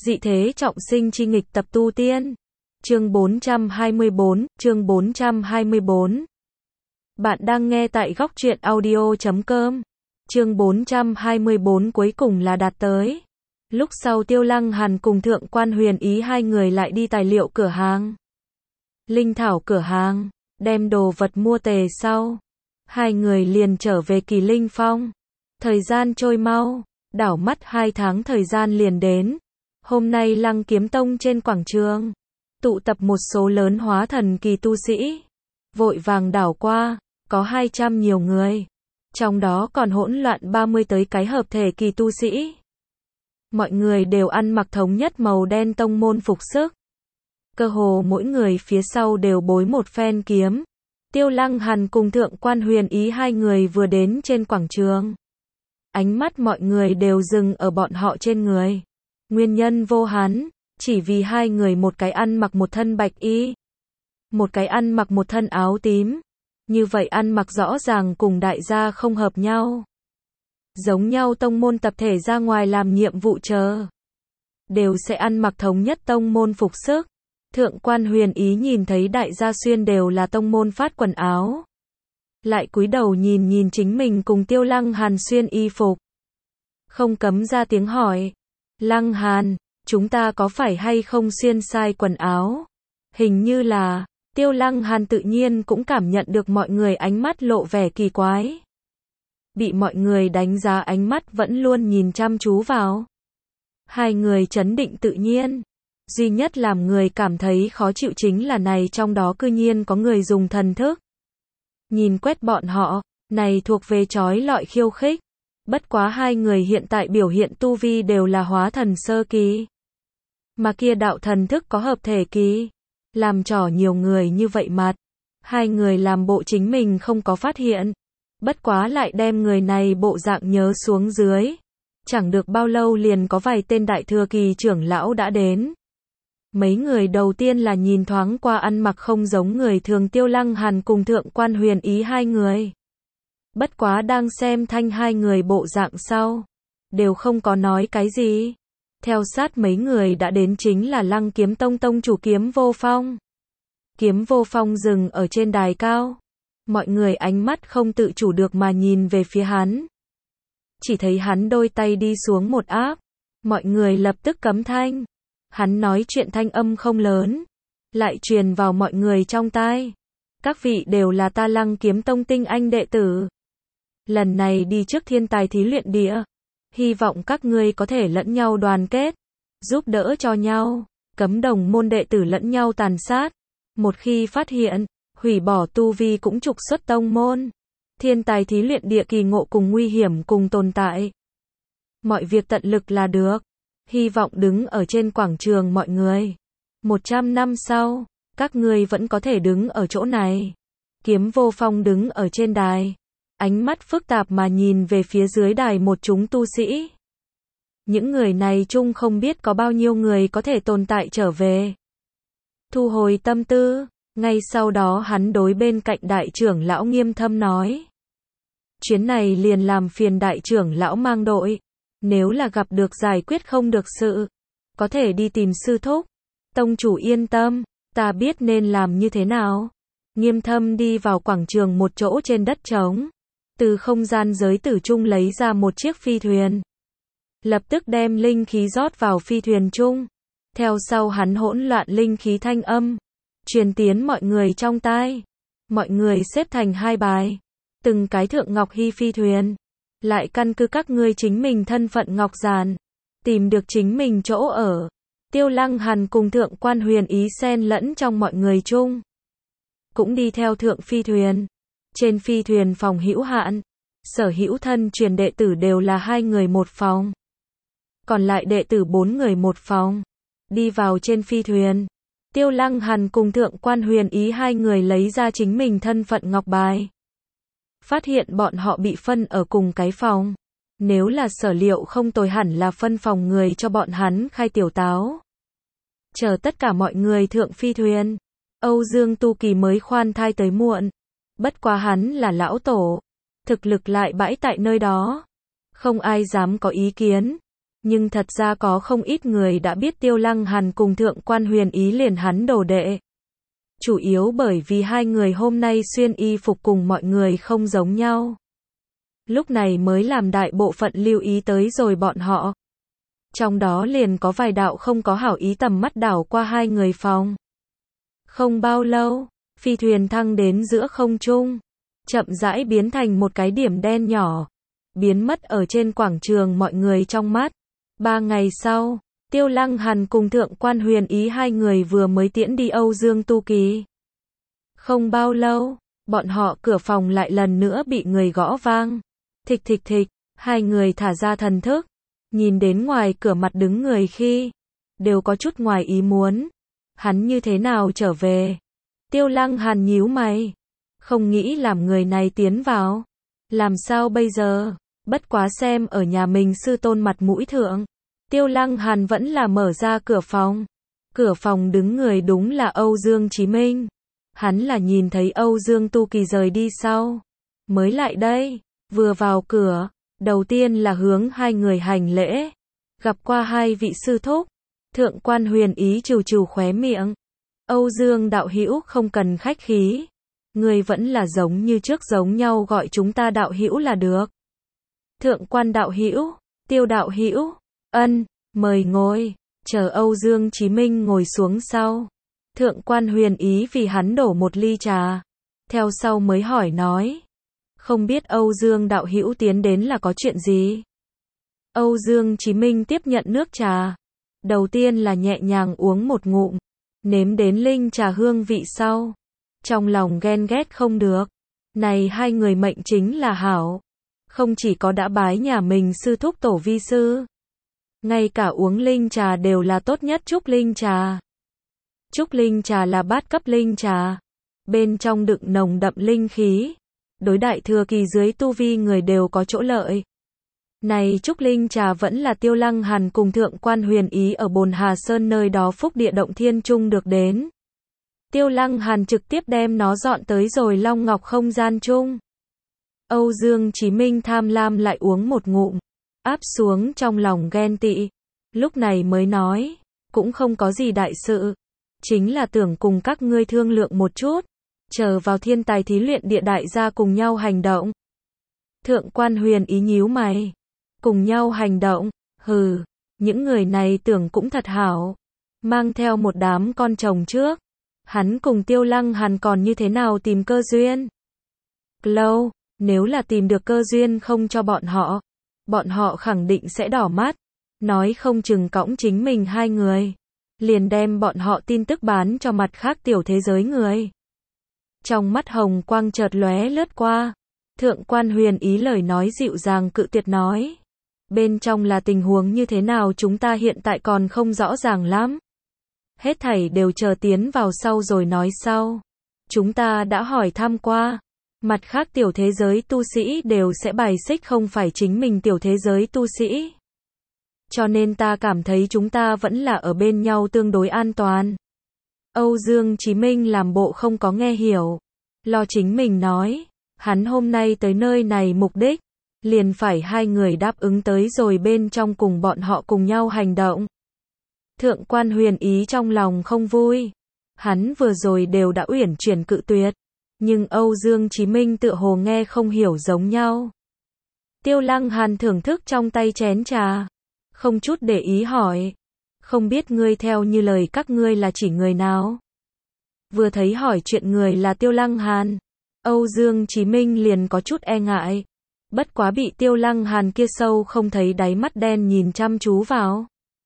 Dị thế trọng sinh chi nghịch tập tu tiên. Chương 424. Bạn đang nghe tại góc truyện audio.com. Chương 424 cuối cùng là đạt tới. Lúc sau Tiêu Lăng Hàn cùng Thượng Quan Huyền Ý hai người lại đi tài liệu cửa hàng, linh thảo cửa hàng, đem đồ vật mua tề sau. Hai người liền trở về Kỳ Linh Phong. Thời gian trôi mau, đảo mắt 2 tháng thời gian liền đến. Hôm nay Lăng Kiếm Tông trên quảng trường tụ tập một số lớn hóa thần kỳ tu sĩ. Vội vàng đảo qua, có 200 nhiều người. Trong đó còn hỗn loạn 30 tới cái hợp thể kỳ tu sĩ. Mọi người đều ăn mặc thống nhất màu đen tông môn phục sức. Cơ hồ mỗi người phía sau đều bối một phen kiếm. Tiêu Lăng Hàn cùng Thượng Quan Huyền Ý hai người vừa đến trên quảng trường. Ánh mắt mọi người đều dừng ở bọn họ trên người. Nguyên nhân vô hắn, chỉ vì hai người một cái ăn mặc một thân bạch y, một cái ăn mặc một thân áo tím. Như vậy ăn mặc rõ ràng cùng đại gia không hợp nhau. Giống nhau tông môn tập thể ra ngoài làm nhiệm vụ chờ, đều sẽ ăn mặc thống nhất tông môn phục sức. Thượng Quan Huyền Ý nhìn thấy đại gia xuyên đều là tông môn phát quần áo. Lại cúi đầu nhìn chính mình cùng Tiêu Lăng Hàn xuyên y phục. Không cấm ra tiếng hỏi. Lăng Hàn, chúng ta có phải hay không xuyên sai quần áo? Hình như là. Tiêu Lăng Hàn tự nhiên cũng cảm nhận được mọi người ánh mắt lộ vẻ kỳ quái. Bị mọi người đánh giá ánh mắt vẫn luôn nhìn chăm chú vào. Hai người trấn định tự nhiên. Duy nhất làm người cảm thấy khó chịu chính là này trong đó cư nhiên có người dùng thần thức nhìn quét bọn họ, này thuộc về chói lọi khiêu khích. Bất quá hai người hiện tại biểu hiện tu vi đều là hóa thần sơ kỳ. Mà kia đạo thần thức có hợp thể kỳ. Làm trò nhiều người như vậy mặt. Hai người làm bộ chính mình không có phát hiện. Bất quá lại đem người này bộ dạng nhớ xuống dưới. Chẳng được bao lâu liền có vài tên đại thừa kỳ trưởng lão đã đến. Mấy người đầu tiên là nhìn thoáng qua ăn mặc không giống người thường Tiêu Lăng Hàn cùng Thượng Quan Huyền Ý hai người. Bất quá đang xem thanh hai người bộ dạng sau, đều không có nói cái gì. Theo sát mấy người đã đến chính là Lăng Kiếm Tông tông chủ Kiếm Vô Phong. Kiếm Vô Phong dừng ở trên đài cao. Mọi người ánh mắt không tự chủ được mà nhìn về phía hắn. Chỉ thấy hắn đôi tay đi xuống một áp. Mọi người lập tức cấm thanh. Hắn nói chuyện thanh âm không lớn, lại truyền vào mọi người trong tai. Các vị đều là ta Lăng Kiếm Tông tinh anh đệ tử. Lần này đi trước thiên tài thí luyện địa. Hy vọng các ngươi có thể lẫn nhau đoàn kết, giúp đỡ cho nhau, cấm đồng môn đệ tử lẫn nhau tàn sát. Một khi phát hiện, hủy bỏ tu vi cũng trục xuất tông môn. Thiên tài thí luyện địa kỳ ngộ cùng nguy hiểm cùng tồn tại. Mọi việc tận lực là được. Hy vọng đứng ở trên quảng trường mọi người. 100 năm sau, các ngươi vẫn có thể đứng ở chỗ này. Kiếm Vô Phong đứng ở trên đài. Ánh mắt phức tạp mà nhìn về phía dưới đài một chúng tu sĩ. Những người này chung không biết có bao nhiêu người có thể tồn tại trở về. Thu hồi tâm tư, ngay sau đó hắn đối bên cạnh đại trưởng lão nghiêm thâm nói. Chuyến này liền làm phiền đại trưởng lão mang đội. Nếu là gặp được giải quyết không được sự, có thể đi tìm sư thúc. Tông chủ yên tâm, ta biết nên làm như thế nào. Nghiêm thâm đi vào quảng trường một chỗ trên đất trống. Từ không gian giới tử trung lấy ra một chiếc phi thuyền. Lập tức đem linh khí rót vào phi thuyền trung. Theo sau hắn hỗn loạn linh khí thanh âm. Truyền tiến mọi người trong tai. Mọi người xếp thành 2 bài. Từng cái thượng ngọc hy phi thuyền. Lại căn cứ các ngươi chính mình thân phận ngọc giản. Tìm được chính mình chỗ ở. Tiêu Lăng Hàn cùng Thượng Quan Huyền Ý xen lẫn trong mọi người chung. Cũng đi theo thượng phi thuyền. Trên phi thuyền phòng hữu hạn. Sở hữu thân truyền đệ tử đều là 2 người một phòng. Còn lại đệ tử 4 người một phòng. Đi vào trên phi thuyền. Tiêu Lăng Hàn cùng Thượng Quan Huyền Ý 2 người lấy ra chính mình thân phận ngọc bài. Phát hiện bọn họ bị phân ở cùng cái phòng. Nếu là sở liệu không tồi hẳn là phân phòng người cho bọn hắn khai tiểu táo. Chờ tất cả mọi người thượng phi thuyền. Âu Dương Tu Kỳ mới khoan thai tới muộn. Bất quá hắn là lão tổ. Thực lực lại bãi tại nơi đó. Không ai dám có ý kiến. Nhưng thật ra có không ít người đã biết Tiêu Lăng Hàn cùng Thượng quan Huyền Ý liền hắn đồ đệ. Chủ yếu bởi vì hai người hôm nay xuyên y phục cùng mọi người không giống nhau. Lúc này mới làm đại bộ phận lưu ý tới rồi bọn họ. Trong đó liền có vài đạo không có hảo ý tầm mắt đảo qua hai người phòng. Không bao lâu, phi thuyền thăng đến giữa không trung, chậm rãi biến thành một cái điểm đen nhỏ, biến mất ở trên quảng trường mọi người trong mắt. 3 ngày sau, Tiêu Lăng Hàn cùng Thượng quan Huyền Ý hai người vừa mới tiễn đi Âu Dương Tu Kỳ. Không bao lâu, bọn họ cửa phòng lại lần nữa bị người gõ vang. Thịch thịch thịch, hai người thả ra thần thức, nhìn đến ngoài cửa mặt đứng người khi, đều có chút ngoài ý muốn. Hắn như thế nào trở về? Tiêu Lăng Hàn nhíu mày, không nghĩ làm người này tiến vào. Làm sao bây giờ? Bất quá xem ở nhà mình sư tôn mặt mũi thượng. Tiêu Lăng Hàn vẫn là mở ra cửa phòng. Cửa phòng đứng người đúng là Âu Dương Chí Minh. Hắn là nhìn thấy Âu Dương Tu Kỳ rời đi sau, mới lại đây. Vừa vào cửa, đầu tiên là hướng hai người hành lễ. Gặp qua hai vị sư thúc. Thượng quan Huyền Ý trừ trừ khóe miệng. Âu Dương đạo hữu không cần khách khí. Người vẫn là giống như trước giống nhau gọi chúng ta đạo hữu là được. Thượng quan đạo hữu, Tiêu đạo hữu, ân, mời ngồi. Chờ Âu Dương Chí Minh ngồi xuống sau. Thượng quan Huyền Ý vì hắn đổ một ly trà. Theo sau mới hỏi nói. Không biết Âu Dương đạo hữu tiến đến là có chuyện gì? Âu Dương Chí Minh tiếp nhận nước trà. Đầu tiên là nhẹ nhàng uống một ngụm. Nếm đến linh trà hương vị sau. Trong lòng ghen ghét không được. Này hai người mệnh chính là hảo. Không chỉ có đã bái nhà mình sư thúc tổ vi sư. Ngay cả uống linh trà đều là tốt nhất trúc linh trà. Trúc linh trà là bát cấp linh trà. Bên trong đựng nồng đậm linh khí. Đối đại thừa kỳ dưới tu vi người đều có chỗ lợi. Này trúc linh trà vẫn là Tiêu Lăng Hàn cùng Thượng quan Huyền Ý ở Bồn Hà Sơn nơi đó phúc địa động thiên trung được đến. Tiêu Lăng Hàn trực tiếp đem nó dọn tới rồi Long Ngọc không gian chung. Âu Dương Chí Minh tham lam lại uống một ngụm, áp xuống trong lòng ghen tị. Lúc này mới nói, cũng không có gì đại sự. Chính là tưởng cùng các ngươi thương lượng một chút. Chờ vào thiên tài thí luyện địa đại gia cùng nhau hành động. Thượng quan Huyền Ý nhíu mày. Cùng nhau hành động, hừ, những người này tưởng cũng thật hảo. Mang theo một đám con chồng trước. Hắn cùng Tiêu Lăng Hàn còn như thế nào tìm cơ duyên? Lâu, nếu là tìm được cơ duyên không cho bọn họ khẳng định sẽ đỏ mắt. Nói không chừng cõng chính mình hai người. Liền đem bọn họ tin tức bán cho mặt khác tiểu thế giới người. Trong mắt hồng quang chợt lóe lướt qua. Thượng quan Huyền Ý lời nói dịu dàng cự tuyệt nói. Bên trong là tình huống như thế nào chúng ta hiện tại còn không rõ ràng lắm. Hết thảy đều chờ tiến vào sau rồi nói sau. Chúng ta đã hỏi thăm qua. Mặt khác tiểu thế giới tu sĩ đều sẽ bài xích không phải chính mình tiểu thế giới tu sĩ. Cho nên ta cảm thấy chúng ta vẫn là ở bên nhau tương đối an toàn. Âu Dương Chí Minh làm bộ không có nghe hiểu. Lo chính mình nói. Hắn hôm nay tới nơi này mục đích. Liền phải hai người đáp ứng tới rồi bên trong cùng bọn họ cùng nhau hành động. Thượng quan Huyền Ý trong lòng không vui. Hắn vừa rồi đều đã uyển chuyển cự tuyệt. Nhưng Âu Dương Chí Minh tựa hồ nghe không hiểu giống nhau. Tiêu Lăng Hàn thưởng thức trong tay chén trà. Không chút để ý hỏi. Không biết ngươi theo như lời các ngươi là chỉ người nào? Vừa thấy hỏi chuyện người là Tiêu Lăng Hàn. Âu Dương Chí Minh liền có chút e ngại. Bất quá bị Tiêu Lăng Hàn kia sâu không thấy đáy mắt đen nhìn chăm chú vào.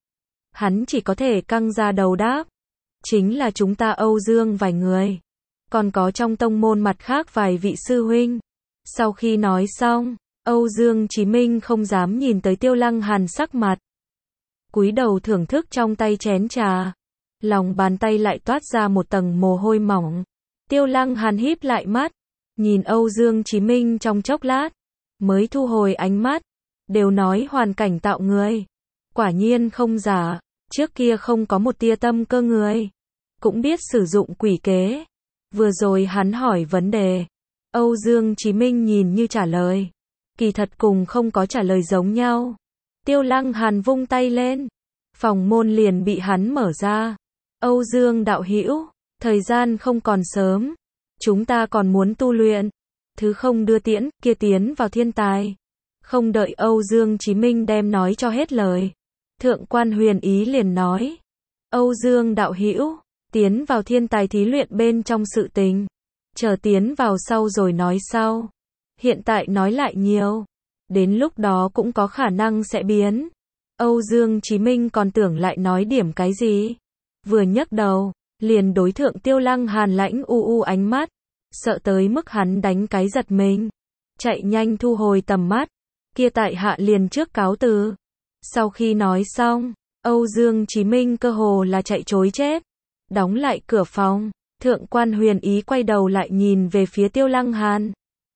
Hắn chỉ có thể căng ra đầu đáp. Chính là chúng ta Âu Dương vài người. Còn có trong tông môn mặt khác vài vị sư huynh. Sau khi nói xong, Âu Dương Chí Minh không dám nhìn tới Tiêu Lăng Hàn sắc mặt. Cúi đầu thưởng thức trong tay chén trà. Lòng bàn tay lại toát ra một tầng mồ hôi mỏng. Tiêu Lăng Hàn híp lại mắt. Nhìn Âu Dương Chí Minh trong chốc lát. Mới thu hồi ánh mắt. Đều nói hoàn cảnh tạo người. Quả nhiên không giả. Trước kia không có một tia tâm cơ người. Cũng biết sử dụng quỷ kế. Vừa rồi hắn hỏi vấn đề. Âu Dương Chí Minh nhìn như trả lời. Kỳ thật cùng không có trả lời giống nhau. Tiêu Lăng Hàn vung tay lên. Phòng môn liền bị hắn mở ra. Âu Dương đạo hữu, thời gian không còn sớm. Chúng ta còn muốn tu luyện. Thứ không đưa tiễn, kia tiến vào thiên tài. Không đợi Âu Dương Chí Minh đem nói cho hết lời. Thượng quan Huyền Ý liền nói. Âu Dương đạo hữu, tiến vào thiên tài thí luyện bên trong sự tình. Chờ tiến vào sau rồi nói sau. Hiện tại nói lại nhiều. Đến lúc đó cũng có khả năng sẽ biến. Âu Dương Chí Minh còn tưởng lại nói điểm cái gì. Vừa nhấc đầu, liền đối thượng Tiêu Lăng Hàn lãnh u ánh mắt. Sợ tới mức hắn đánh cái giật mình. Chạy nhanh thu hồi tầm mắt. Kia tại hạ liền trước cáo từ. Sau khi nói xong, Âu Dương Chí Minh cơ hồ là chạy trối chết. Đóng lại cửa phòng. Thượng quan Huyền Ý quay đầu lại nhìn về phía Tiêu Lăng Hàn.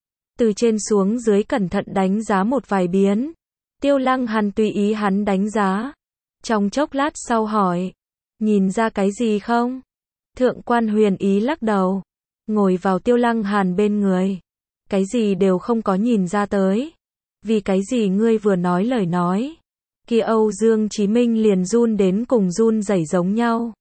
Từ trên xuống dưới cẩn thận đánh giá một vài biến. Tiêu Lăng Hàn tùy ý hắn đánh giá. Trong chốc lát sau hỏi. Nhìn ra cái gì không? Thượng quan Huyền Ý lắc đầu. Ngồi vào Tiêu Lăng Hàn bên người. Cái gì đều không có nhìn ra tới. Vì cái gì ngươi vừa nói lời nói. Kia Âu Dương Chí Minh liền run đến cùng run rẩy giống nhau.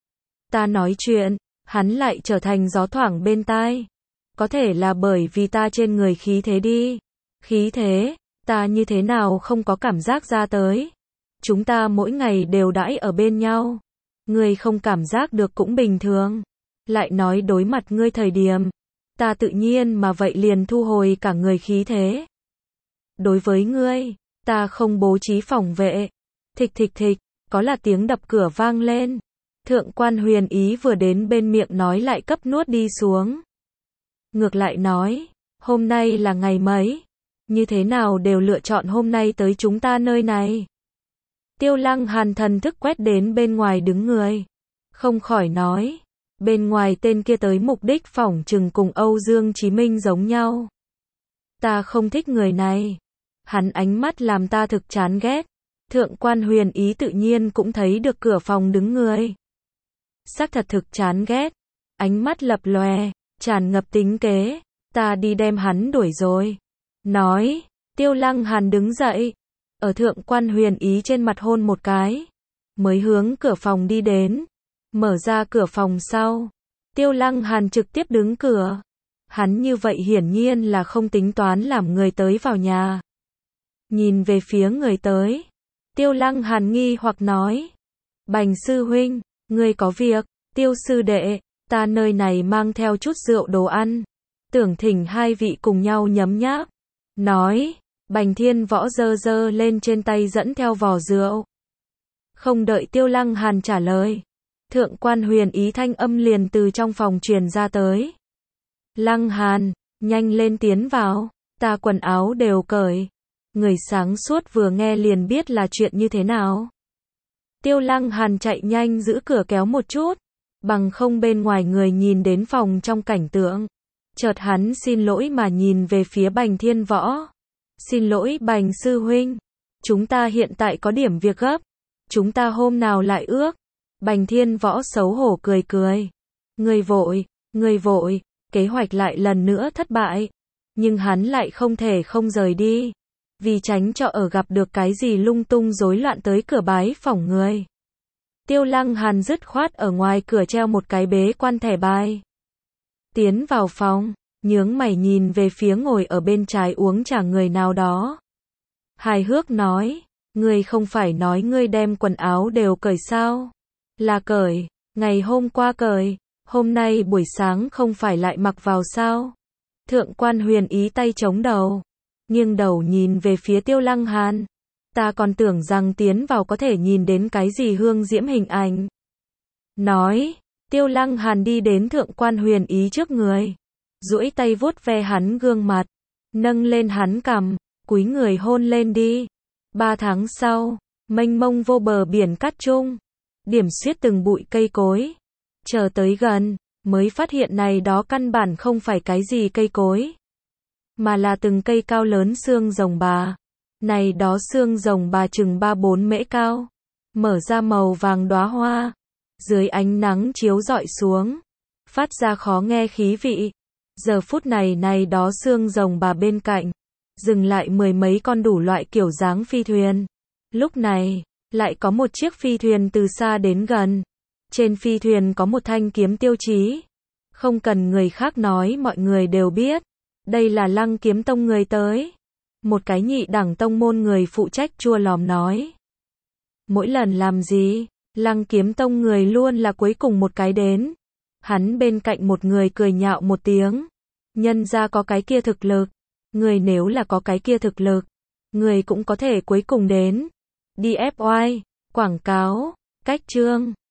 Ta nói chuyện, hắn lại trở thành gió thoảng bên tai. Có thể là bởi vì ta trên người khí thế đi. Khí thế, ta như thế nào không có cảm giác ra tới. Chúng ta mỗi ngày đều đãi ở bên nhau. Ngươi không cảm giác được cũng bình thường. Lại nói đối mặt ngươi thời điểm. Ta tự nhiên mà vậy liền thu hồi cả người khí thế. Đối với ngươi, ta không bố trí phòng vệ. Thịch thịch thịch, có là tiếng đập cửa vang lên. Thượng quan Huyền Ý vừa đến bên miệng nói lại cấp nuốt đi xuống. Ngược lại nói, hôm nay là ngày mấy? Như thế nào đều lựa chọn hôm nay tới chúng ta nơi này? Tiêu Lăng Hàn thần thức quét đến bên ngoài đứng người. Không khỏi nói, bên ngoài tên kia tới mục đích phỏng chừng cùng Âu Dương Chí Minh giống nhau. Ta không thích người này. Hắn ánh mắt làm ta thực chán ghét. Thượng quan Huyền Ý tự nhiên cũng thấy được cửa phòng đứng người. Sắc thật thực chán ghét. Ánh mắt lập lòe, tràn ngập tính kế. Ta đi đem hắn đuổi rồi. Nói, Tiêu Lăng Hàn đứng dậy. Ở thượng quan Huyền Ý trên mặt hôn một cái. Mới hướng cửa phòng đi đến. Mở ra cửa phòng sau. Tiêu Lăng Hàn trực tiếp đứng cửa. Hắn như vậy hiển nhiên là không tính toán làm người tới vào nhà. Nhìn về phía người tới. Tiêu Lăng Hàn nghi hoặc nói. Bành sư huynh, ngươi có việc. Tiêu sư đệ, ta nơi này mang theo chút rượu đồ ăn. Tưởng thỉnh hai vị cùng nhau nhấm nháp. Nói, Bành Thiên Võ giơ lên trên tay dẫn theo vò rượu. Không đợi Tiêu Lăng Hàn trả lời. Thượng quan Huyền Ý thanh âm liền từ trong phòng truyền ra tới. Lăng Hàn, nhanh lên tiến vào. Ta quần áo đều cởi. Người sáng suốt vừa nghe liền biết là chuyện như thế nào. Tiêu Lăng Hàn chạy nhanh giữ cửa kéo một chút. Bằng không bên ngoài người nhìn đến phòng trong cảnh tượng. Chợt hắn xin lỗi mà nhìn về phía Bành Thiên Võ. Xin lỗi Bành sư huynh. Chúng ta hiện tại có điểm việc gấp. Chúng ta hôm nào lại ước. Bành Thiên Võ xấu hổ cười cười. Người vội, kế hoạch lại lần nữa thất bại. Nhưng hắn lại không thể không rời đi. Vì tránh cho ở gặp được cái gì lung tung rối loạn tới cửa bái phỏng người. Tiêu Lăng Hàn dứt khoát ở ngoài cửa treo một cái bế quan thẻ bài. Tiến vào phòng, nhướng mày nhìn về phía ngồi ở bên trái uống trà người nào đó. Hài hước nói, ngươi không phải nói ngươi đem quần áo đều cởi sao? Là cởi, ngày hôm qua cởi, hôm nay buổi sáng không phải lại mặc vào sao? Thượng quan Huyền Ý tay chống đầu, nghiêng đầu nhìn về phía Tiêu Lăng Hàn. Ta còn tưởng rằng tiến vào có thể nhìn đến cái gì hương diễm hình ảnh. Nói, Tiêu Lăng Hàn đi đến thượng quan Huyền Ý trước người. Duỗi tay vuốt ve hắn gương mặt. Nâng lên hắn cằm, cúi người hôn lên đi. 3 tháng sau, mênh mông vô bờ biển cát trung. Điểm xuyết từng bụi cây cối. Chờ tới gần, mới phát hiện này đó căn bản không phải cái gì cây cối. Mà là từng cây cao lớn xương rồng bà. Này đó xương rồng bà chừng 3-4 mễ cao. Mở ra màu vàng đóa hoa. Dưới ánh nắng chiếu rọi xuống. Phát ra khó nghe khí vị. Giờ phút này đó xương rồng bà bên cạnh. Dừng lại 10 mấy con đủ loại kiểu dáng phi thuyền. Lúc này, lại có một chiếc phi thuyền từ xa đến gần. Trên phi thuyền có một thanh kiếm tiêu chí. Không cần người khác nói mọi người đều biết. Đây là Lăng Kiếm Tông người tới. Một cái nhị đẳng tông môn người phụ trách chua lòm nói. Mỗi lần làm gì, Lăng Kiếm Tông người luôn là cuối cùng một cái đến. Hắn bên cạnh một người cười nhạo một tiếng. Nhân ra có cái kia thực lực. Người nếu là có cái kia thực lực, người cũng có thể cuối cùng đến. Đi FY, quảng cáo, cách chương.